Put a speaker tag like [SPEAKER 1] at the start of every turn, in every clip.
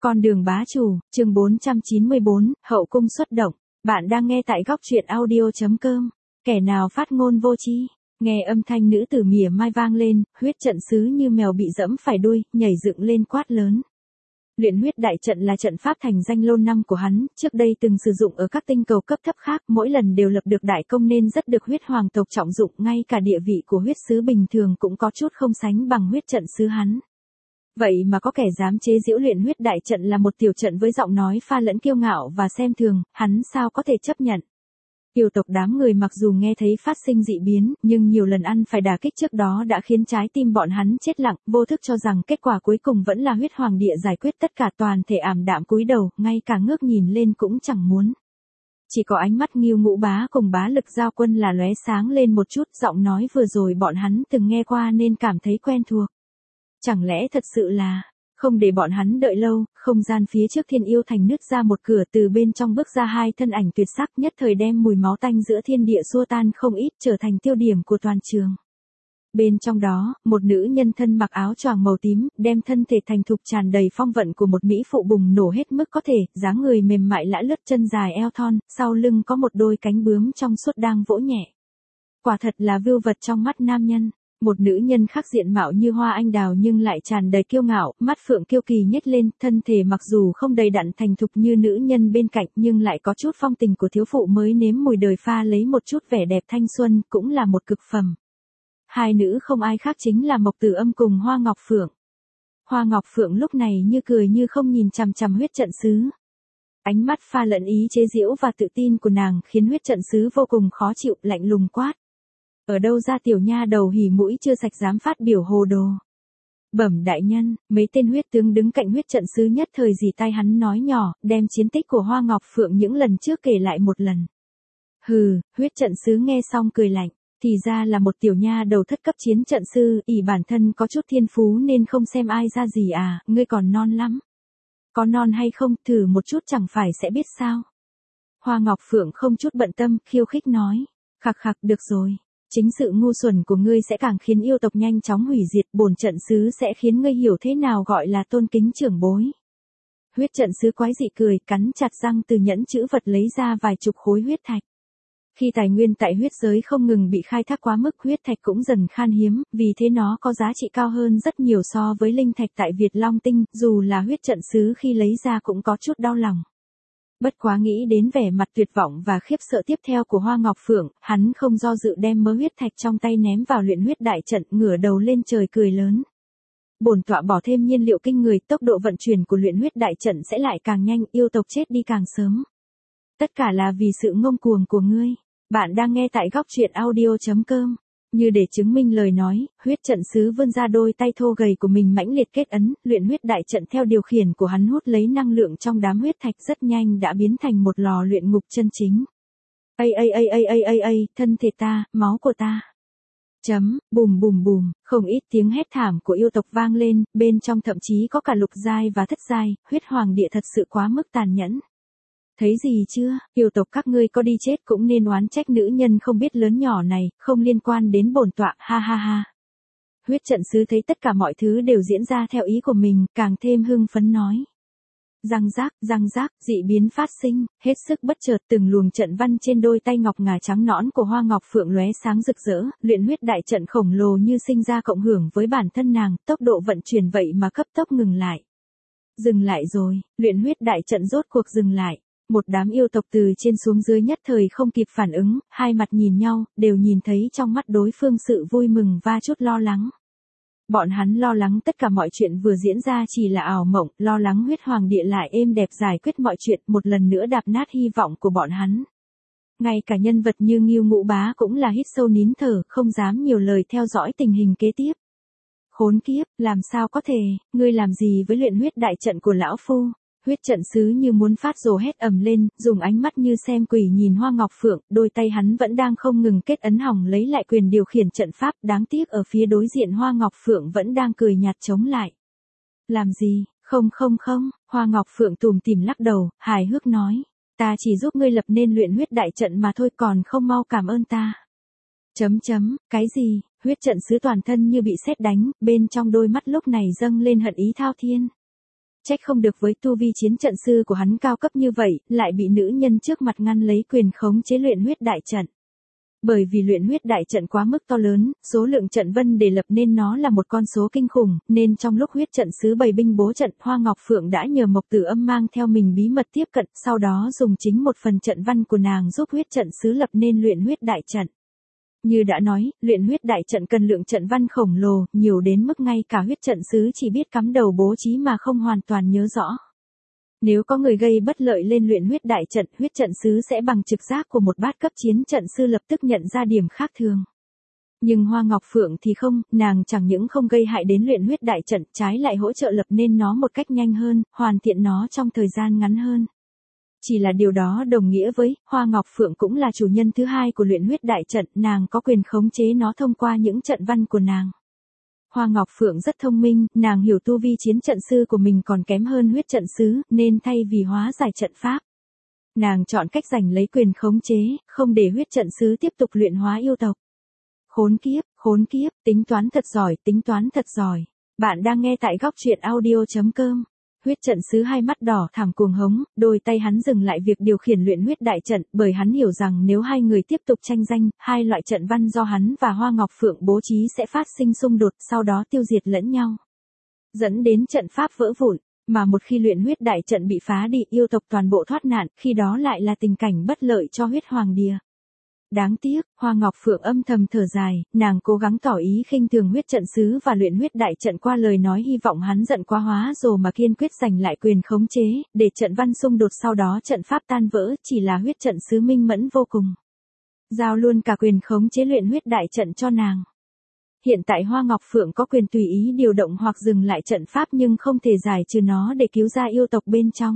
[SPEAKER 1] Con đường bá chủ, chương 494, hậu cung xuất động. Bạn đang nghe tại góc truyện audio.com. Kẻ nào phát ngôn vô tri. Nghe âm thanh nữ tử mỉa mai vang lên, huyết trận sứ như mèo bị dẫm phải đuôi, nhảy dựng lên quát lớn. Luyện huyết đại trận là trận pháp thành danh lâu năm của hắn, trước đây từng sử dụng ở các tinh cầu cấp thấp khác, mỗi lần đều lập được đại công nên rất được huyết hoàng tộc trọng dụng, ngay cả địa vị của huyết sứ bình thường cũng có chút không sánh bằng huyết trận sứ hắn. Vậy mà có kẻ dám chế giễu luyện huyết đại trận là một tiểu trận với giọng nói pha lẫn kiêu ngạo và xem thường, hắn sao có thể chấp nhận. Yêu tộc đám người mặc dù nghe thấy phát sinh dị biến, nhưng nhiều lần ăn phải đả kích trước đó đã khiến trái tim bọn hắn chết lặng, vô thức cho rằng kết quả cuối cùng vẫn là huyết hoàng địa giải quyết tất cả, toàn thể ảm đạm cúi đầu, ngay cả ngước nhìn lên cũng chẳng muốn. Chỉ có ánh mắt Ngưu Ngũ Bá cùng Bá Lực Giao Quân là lóe sáng lên một chút, giọng nói vừa rồi bọn hắn từng nghe qua nên cảm thấy quen thuộc. Chẳng lẽ thật sự là, không để bọn hắn đợi lâu, không gian phía trước Thiên Yêu Thành nứt ra một cửa, từ bên trong bước ra hai thân ảnh tuyệt sắc, nhất thời đem mùi máu tanh giữa thiên địa xua tan không ít, trở thành tiêu điểm của toàn trường. Bên trong đó, một nữ nhân thân mặc áo choàng màu tím, đem thân thể thành thục tràn đầy phong vận của một mỹ phụ bùng nổ hết mức có thể, dáng người mềm mại lã lướt, chân dài eo thon, sau lưng có một đôi cánh bướm trong suốt đang vỗ nhẹ. Quả thật là vưu vật trong mắt nam nhân. Một nữ nhân khác diện mạo như hoa anh đào nhưng lại tràn đầy kiêu ngạo, mắt phượng kiêu kỳ nhếch lên, thân thể mặc dù không đầy đặn thành thục như nữ nhân bên cạnh nhưng lại có chút phong tình của thiếu phụ mới nếm mùi đời, pha lấy một chút vẻ đẹp thanh xuân, cũng là một cực phẩm. Hai nữ không ai khác chính là Mộc Tử Âm cùng Hoa Ngọc Phượng. Hoa Ngọc Phượng lúc này như cười như không nhìn chằm chằm huyết trận sứ. Ánh mắt pha lẫn ý chế giễu và tự tin của nàng khiến huyết trận sứ vô cùng khó chịu, lạnh lùng quát. Ở đâu ra tiểu nha đầu hỉ mũi chưa sạch dám phát biểu hồ đồ. Bẩm đại nhân, mấy tên huyết tướng đứng cạnh huyết trận sứ nhất thời dì tay hắn nói nhỏ, đem chiến tích của Hoa Ngọc Phượng những lần trước kể lại một lần. Hừ, huyết trận sứ nghe xong cười lạnh, thì ra là một tiểu nha đầu thất cấp chiến trận sư, ỷ bản thân có chút thiên phú nên không xem ai ra gì à, ngươi còn non lắm. Có non hay không, thử một chút chẳng phải sẽ biết sao. Hoa Ngọc Phượng không chút bận tâm, khiêu khích nói, khặc khặc, được rồi. Chính sự ngu xuẩn của ngươi sẽ càng khiến yêu tộc nhanh chóng hủy diệt, bổn trận sứ sẽ khiến ngươi hiểu thế nào gọi là tôn kính trưởng bối. Huyết trận sứ quái dị cười, cắn chặt răng từ nhẫn chữ vật lấy ra vài chục khối huyết thạch. Khi tài nguyên tại huyết giới không ngừng bị khai thác quá mức, huyết thạch cũng dần khan hiếm, vì thế nó có giá trị cao hơn rất nhiều so với linh thạch tại Việt Long Tinh, dù là huyết trận sứ khi lấy ra cũng có chút đau lòng. Bất quá nghĩ đến vẻ mặt tuyệt vọng và khiếp sợ tiếp theo của Hoa Ngọc Phượng, hắn không do dự đem mớ huyết thạch trong tay ném vào luyện huyết đại trận, ngửa đầu lên trời cười lớn. Bổn tọa bỏ thêm nhiên liệu kinh người, tốc độ vận chuyển của luyện huyết đại trận sẽ lại càng nhanh, yêu tộc chết đi càng sớm. Tất cả là vì sự ngông cuồng của ngươi. Bạn đang nghe tại góc truyện audio.com. Như để chứng minh lời nói, huyết trận sứ vươn ra đôi tay thô gầy của mình mãnh liệt kết ấn, luyện huyết đại trận theo điều khiển của hắn hút lấy năng lượng trong đám huyết thạch, rất nhanh đã biến thành một lò luyện ngục chân chính. Thân thể ta, máu của ta. Bùm bùm bùm, không ít tiếng hét thảm của yêu tộc vang lên, bên trong thậm chí có cả lục giai và thất giai, huyết hoàng địa thật sự quá mức tàn nhẫn. Thấy gì chưa, yêu tộc các ngươi có đi chết cũng nên oán trách nữ nhân không biết lớn nhỏ này, không liên quan đến bổn tọa, ha ha ha. Huyết trận sứ thấy tất cả mọi thứ đều diễn ra theo ý của mình, càng thêm hưng phấn nói. Răng rác, dị biến phát sinh, hết sức bất chợt từng luồng trận văn trên đôi tay ngọc ngà trắng nõn của Hoa Ngọc Phượng lóe sáng rực rỡ, luyện huyết đại trận khổng lồ như sinh ra cộng hưởng với bản thân nàng, tốc độ vận chuyển vậy mà cấp tốc ngừng lại. Dừng lại rồi, luyện huyết đại trận rốt cuộc dừng lại. Một đám yêu tộc từ trên xuống dưới nhất thời không kịp phản ứng, hai mặt nhìn nhau, đều nhìn thấy trong mắt đối phương sự vui mừng và chút lo lắng. Bọn hắn lo lắng tất cả mọi chuyện vừa diễn ra chỉ là ảo mộng, lo lắng huyết hoàng địa lại êm đẹp giải quyết mọi chuyện, một lần nữa đạp nát hy vọng của bọn hắn. Ngay cả nhân vật như Ngưu Ngũ Bá cũng là hít sâu nín thở, không dám nhiều lời theo dõi tình hình kế tiếp. Khốn kiếp, làm sao có thể, ngươi làm gì với luyện huyết đại trận của lão phu? Huyết trận sứ như muốn phát rồ hét ầm lên, dùng ánh mắt như xem quỷ nhìn Hoa Ngọc Phượng, đôi tay hắn vẫn đang không ngừng kết ấn hỏng lấy lại quyền điều khiển trận pháp, đáng tiếc ở phía đối diện Hoa Ngọc Phượng vẫn đang cười nhạt chống lại. Làm gì, không, Hoa Ngọc Phượng tủm tỉm lắc đầu, hài hước nói, ta chỉ giúp ngươi lập nên luyện huyết đại trận mà thôi, còn không mau cảm ơn ta. Cái gì, huyết trận sứ toàn thân như bị sét đánh, bên trong đôi mắt lúc này dâng lên hận ý thao thiên. Trách không được với tu vi chiến trận sư của hắn cao cấp như vậy, lại bị nữ nhân trước mặt ngăn lấy quyền khống chế luyện huyết đại trận. Bởi vì luyện huyết đại trận quá mức to lớn, số lượng trận vân để lập nên nó là một con số kinh khủng, nên trong lúc huyết trận sứ bày binh bố trận, Hoa Ngọc Phượng đã nhờ Mộc Tử Âm mang theo mình bí mật tiếp cận, sau đó dùng chính một phần trận văn của nàng giúp huyết trận sứ lập nên luyện huyết đại trận. Như đã nói, luyện huyết đại trận cần lượng trận văn khổng lồ, nhiều đến mức ngay cả huyết trận sứ chỉ biết cắm đầu bố trí mà không hoàn toàn nhớ rõ. Nếu có người gây bất lợi lên luyện huyết đại trận, huyết trận sứ sẽ bằng trực giác của một bát cấp chiến trận sư lập tức nhận ra điểm khác thường. Nhưng Hoa Ngọc Phượng thì không, nàng chẳng những không gây hại đến luyện huyết đại trận, trái lại hỗ trợ lập nên nó một cách nhanh hơn, hoàn thiện nó trong thời gian ngắn hơn. Chỉ là điều đó đồng nghĩa với, Hoa Ngọc Phượng cũng là chủ nhân thứ hai của luyện huyết đại trận, nàng có quyền khống chế nó thông qua những trận văn của nàng. Hoa Ngọc Phượng rất thông minh, nàng hiểu tu vi chiến trận sư của mình còn kém hơn huyết trận sứ, nên thay vì hóa giải trận pháp, nàng chọn cách giành lấy quyền khống chế, không để huyết trận sứ tiếp tục luyện hóa yêu tộc. Khốn kiếp, tính toán thật giỏi, tính toán thật giỏi. Bạn đang nghe tại góc truyện audio.com. Huyết trận sứ hai mắt đỏ thẳm cuồng hống, đôi tay hắn dừng lại việc điều khiển luyện huyết đại trận, bởi hắn hiểu rằng nếu hai người tiếp tục tranh giành, hai loại trận văn do hắn và Hoa Ngọc Phượng bố trí sẽ phát sinh xung đột, sau đó tiêu diệt lẫn nhau, dẫn đến trận pháp vỡ vụn, mà một khi luyện huyết đại trận bị phá đi, yêu tộc toàn bộ thoát nạn, khi đó lại là tình cảnh bất lợi cho huyết hoàng địa. Đáng tiếc, Hoa Ngọc Phượng âm thầm thở dài, nàng cố gắng tỏ ý khinh thường huyết trận sứ và luyện huyết đại trận qua lời nói hy vọng hắn giận quá hóa rồi mà kiên quyết giành lại quyền khống chế, để trận văn xung đột sau đó trận pháp tan vỡ, chỉ là huyết trận sứ minh mẫn vô cùng. Giao luôn cả quyền khống chế luyện huyết đại trận cho nàng. Hiện tại Hoa Ngọc Phượng có quyền tùy ý điều động hoặc dừng lại trận pháp nhưng không thể giải trừ nó để cứu ra yêu tộc bên trong.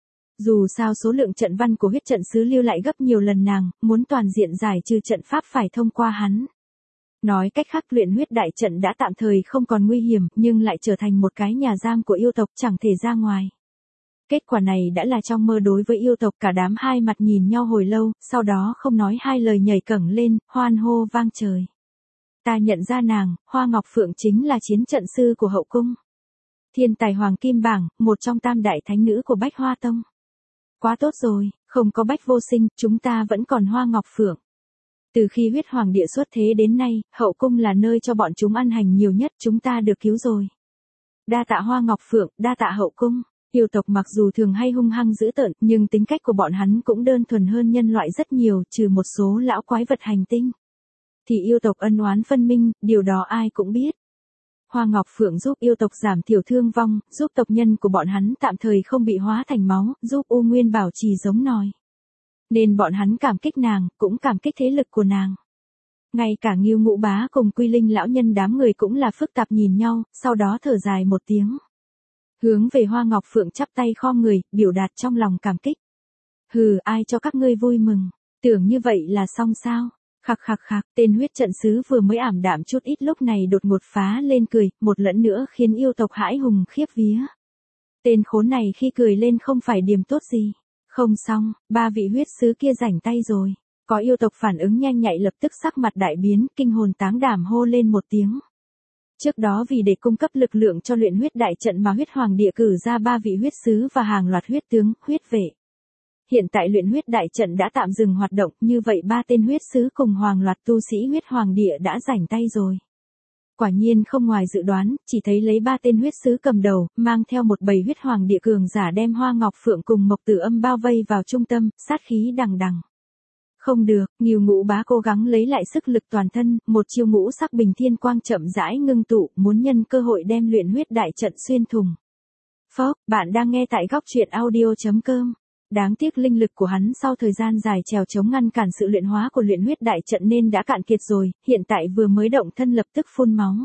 [SPEAKER 1] Dù sao số lượng trận văn của huyết trận sứ lưu lại gấp nhiều lần nàng, muốn toàn diện giải trừ trận pháp phải thông qua hắn. Nói cách khác luyện huyết đại trận đã tạm thời không còn nguy hiểm, nhưng lại trở thành một cái nhà giam của yêu tộc chẳng thể ra ngoài. Kết quả này đã là trong mơ đối với yêu tộc, cả đám hai mặt nhìn nhau hồi lâu, sau đó không nói hai lời nhảy cẫng lên, hoan hô vang trời. Ta nhận ra nàng, Hoa Ngọc Phượng chính là chiến trận sư của hậu cung. Thiên tài hoàng kim bảng, một trong tam đại thánh nữ của Bách Hoa Tông. Quá tốt rồi, không có Bách Vô Sinh, chúng ta vẫn còn Hoa Ngọc Phượng. Từ khi huyết hoàng địa xuất thế đến nay, hậu cung là nơi cho bọn chúng ăn hành nhiều nhất, chúng ta được cứu rồi. Đa tạ Hoa Ngọc Phượng, đa tạ hậu cung. Yêu tộc mặc dù thường hay hung hăng dữ tợn, nhưng tính cách của bọn hắn cũng đơn thuần hơn nhân loại rất nhiều, trừ một số lão quái vật hành tinh. Thì yêu tộc ân oán phân minh, điều đó ai cũng biết. Hoa Ngọc Phượng giúp yêu tộc giảm thiểu thương vong, giúp tộc nhân của bọn hắn tạm thời không bị hóa thành máu, giúp U Nguyên bảo trì giống nòi. Nên bọn hắn cảm kích nàng, cũng cảm kích thế lực của nàng. Ngay cả Ngưu Ngũ Bá cùng Quy Linh lão nhân đám người cũng là phức tạp nhìn nhau, sau đó thở dài một tiếng. Hướng về Hoa Ngọc Phượng chắp tay khom người, biểu đạt trong lòng cảm kích. Hừ, ai cho các ngươi vui mừng, tưởng như vậy là xong sao? Khạc, tên huyết trận sứ vừa mới ảm đạm chút ít lúc này đột ngột phá lên cười, một lần nữa khiến yêu tộc hãi hùng khiếp vía. Tên khốn này khi cười lên không phải điểm tốt gì. Không xong, ba vị huyết sứ kia rảnh tay rồi. Có yêu tộc phản ứng nhanh nhạy lập tức sắc mặt đại biến, kinh hồn táng đảm hô lên một tiếng. Trước đó vì để cung cấp lực lượng cho luyện huyết đại trận mà huyết hoàng địa cử ra ba vị huyết sứ và hàng loạt huyết tướng, huyết vệ. Hiện tại luyện huyết đại trận đã tạm dừng hoạt động, như vậy ba tên huyết sứ cùng hoàng loạt tu sĩ huyết hoàng địa đã rảnh tay rồi. Quả nhiên không ngoài dự đoán, chỉ thấy lấy ba tên huyết sứ cầm đầu, mang theo một bầy huyết hoàng địa cường giả đem Hoa Ngọc Phượng cùng Mộc Tử Âm bao vây vào trung tâm, sát khí đằng đằng. Không được, Ngưu Ngũ Bá cố gắng lấy lại sức lực toàn thân, một chiêu ngũ sắc bình thiên quang chậm rãi ngưng tụ, muốn nhân cơ hội đem luyện huyết đại trận xuyên thủng. Phốc, bạn đang nghe tại góc truyện audio.com. Đáng tiếc linh lực của hắn sau thời gian dài trèo chống ngăn cản sự luyện hóa của luyện huyết đại trận nên đã cạn kiệt rồi, hiện tại vừa mới động thân lập tức phun máu.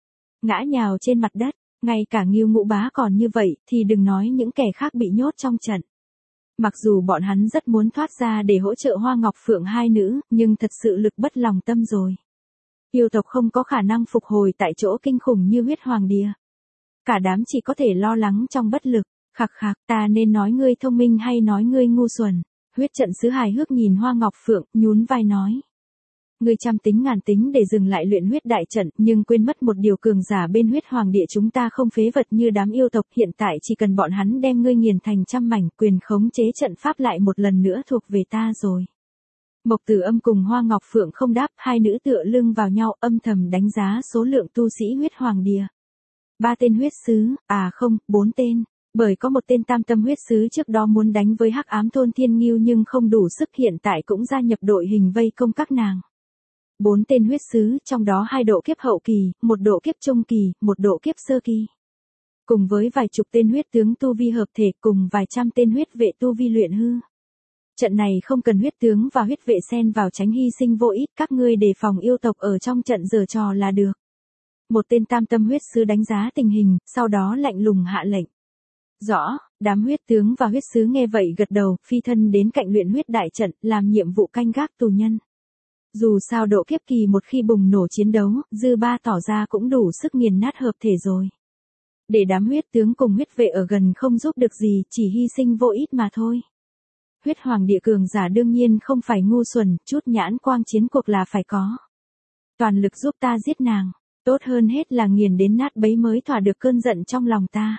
[SPEAKER 1] Ngã nhào trên mặt đất, ngay cả Ngưu Ngũ Bá còn như vậy, thì đừng nói những kẻ khác bị nhốt trong trận. Mặc dù bọn hắn rất muốn thoát ra để hỗ trợ Hoa Ngọc Phượng hai nữ, nhưng thật sự lực bất lòng tâm rồi. Yêu tộc không có khả năng phục hồi tại chỗ kinh khủng như huyết hoàng địa. Cả đám chỉ có thể lo lắng trong bất lực. Khạc, ta nên nói ngươi thông minh hay nói ngươi ngu xuẩn? Huyết trận sứ hài hước nhìn Hoa Ngọc Phượng, nhún vai nói. Ngươi trăm tính ngàn tính để dừng lại luyện huyết đại trận, nhưng quên mất một điều, cường giả bên huyết hoàng địa chúng ta không phế vật như đám yêu tộc, hiện tại chỉ cần bọn hắn đem ngươi nghiền thành trăm mảnh, quyền khống chế trận pháp lại một lần nữa thuộc về ta rồi. Mộc Tử Âm cùng Hoa Ngọc Phượng không đáp, hai nữ tựa lưng vào nhau âm thầm đánh giá số lượng tu sĩ huyết hoàng địa. 3 tên huyết sứ, à không, 4 tên. Bởi có một tên tam tâm huyết sứ trước đó muốn đánh với Hắc Ám Thôn Thiên Ngưu nhưng không đủ sức, hiện tại cũng gia nhập đội hình vây công các nàng. 4 tên huyết sứ, trong đó 2 độ kiếp hậu kỳ, 1 độ kiếp trung kỳ, 1 độ kiếp sơ kỳ. Cùng với vài chục tên huyết tướng tu vi hợp thể, cùng vài trăm tên huyết vệ tu vi luyện hư. Trận này không cần huyết tướng và huyết vệ xen vào, tránh hy sinh vô ích, các ngươi đề phòng yêu tộc ở trong trận giở trò là được. Một tên tam tâm huyết sứ đánh giá tình hình, sau đó lạnh lùng hạ lệnh. Rõ, đám huyết tướng và huyết sứ nghe vậy gật đầu, phi thân đến cạnh luyện huyết đại trận, làm nhiệm vụ canh gác tù nhân. Dù sao độ kiếp kỳ một khi bùng nổ chiến đấu, dư ba tỏ ra cũng đủ sức nghiền nát hợp thể rồi. Để đám huyết tướng cùng huyết vệ ở gần không giúp được gì, chỉ hy sinh vô ít mà thôi. Huyết hoàng địa cường giả đương nhiên không phải ngu xuẩn, chút nhãn quang chiến cuộc là phải có. Toàn lực giúp ta giết nàng, tốt hơn hết là nghiền đến nát bấy mới thỏa được cơn giận trong lòng ta.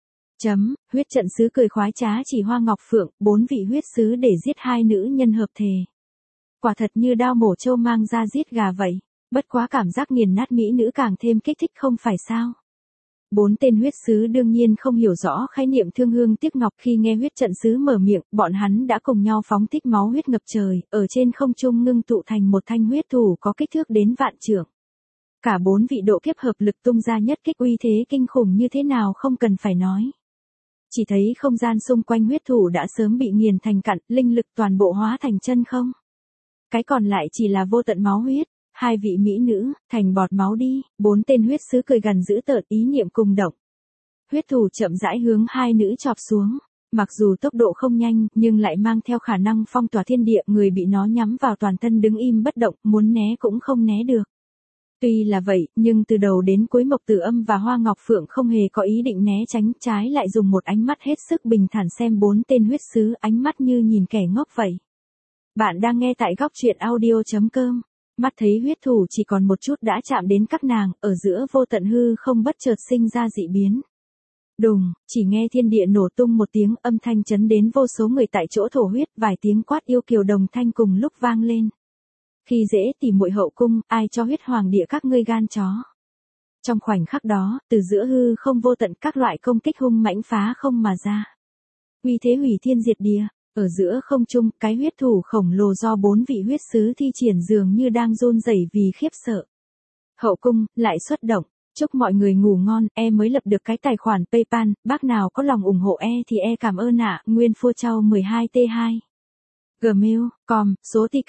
[SPEAKER 1] Huyết trận sứ cười khoái trá chỉ Hoa Ngọc Phượng, 4 vị huyết sứ để giết 2 nữ nhân hợp thể. Quả thật như đao mổ trâu mang ra giết gà vậy, bất quá cảm giác nghiền nát mỹ nữ càng thêm kích thích không phải sao. 4 tên huyết sứ đương nhiên không hiểu rõ khái niệm thương hương tiếc ngọc, khi nghe huyết trận sứ mở miệng, bọn hắn đã cùng nhau phóng thích máu huyết ngập trời, ở trên không trung ngưng tụ thành một thanh huyết thủ có kích thước đến vạn trượng. Cả 4 vị độ kiếp hợp lực tung ra nhất kích, uy thế kinh khủng như thế nào không cần phải nói. Chỉ thấy không gian xung quanh huyết thủ đã sớm bị nghiền thành cặn, linh lực toàn bộ hóa thành chân không. Cái còn lại chỉ là vô tận máu huyết. 2 vị mỹ nữ, thành bọt máu đi. 4 tên huyết sứ cười gằn dữ tợn, ý niệm cùng động. Huyết thủ chậm rãi hướng 2 nữ chọc xuống. Mặc dù tốc độ không nhanh, nhưng lại mang theo khả năng phong tỏa thiên địa, người bị nó nhắm vào toàn thân đứng im bất động, muốn né cũng không né được. Tuy là vậy, nhưng từ đầu đến cuối Mộc Tử Âm và Hoa Ngọc Phượng không hề có ý định né tránh, trái lại dùng một ánh mắt hết sức bình thản xem 4 tên huyết sứ, ánh mắt như nhìn kẻ ngốc vậy. Bạn đang nghe tại góc truyện audio.com. Mắt thấy huyết thủ chỉ còn một chút đã chạm đến các nàng, ở giữa vô tận hư không bất chợt sinh ra dị biến. Đùng, chỉ nghe thiên địa nổ tung một tiếng, âm thanh chấn đến vô số người tại chỗ thổ huyết, vài tiếng quát yêu kiều đồng thanh cùng lúc vang lên. Khi dễ tỉ muội hậu cung, ai cho huyết hoàng địa các ngươi gan chó. Trong khoảnh khắc đó, từ giữa hư không vô tận các loại công kích hung mãnh phá không mà ra. Uy thế hủy thiên diệt địa. Ở giữa không trung, cái huyết thủ khổng lồ do 4 vị huyết sứ thi triển dường như đang run rẩy vì khiếp sợ. Hậu cung, lại xuất động. Chúc mọi người ngủ ngon, mới lập được cái tài khoản PayPal, bác nào có lòng ủng hộ thì cảm ơn ạ. Nguyên Phua Châu 12T2. Gmail.com, số TK,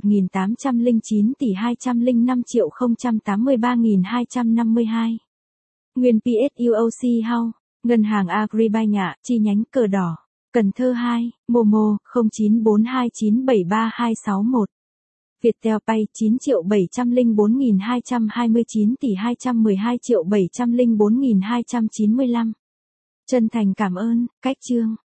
[SPEAKER 1] 1809 tỷ 205.083.252. Nguyên PSUOC House, Ngân hàng Agribank ạ, chi nhánh Cờ Đỏ. Cần Thơ 2, Momo, 0942973261. Viettel Pay 9.704.229 tỷ 212.704.295. Chân thành cảm ơn, cách chương.